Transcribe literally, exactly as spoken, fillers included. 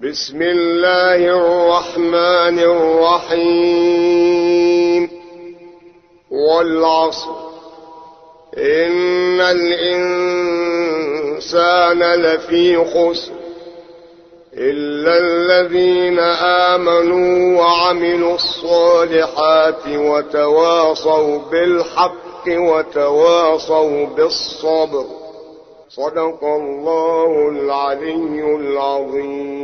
بسم الله الرحمن الرحيم والعصر إن الإنسان لفي خسر إلا الذين آمنوا وعملوا الصالحات وتواصوا بالحق وتواصوا بالصبر. صدق الله العلي العظيم.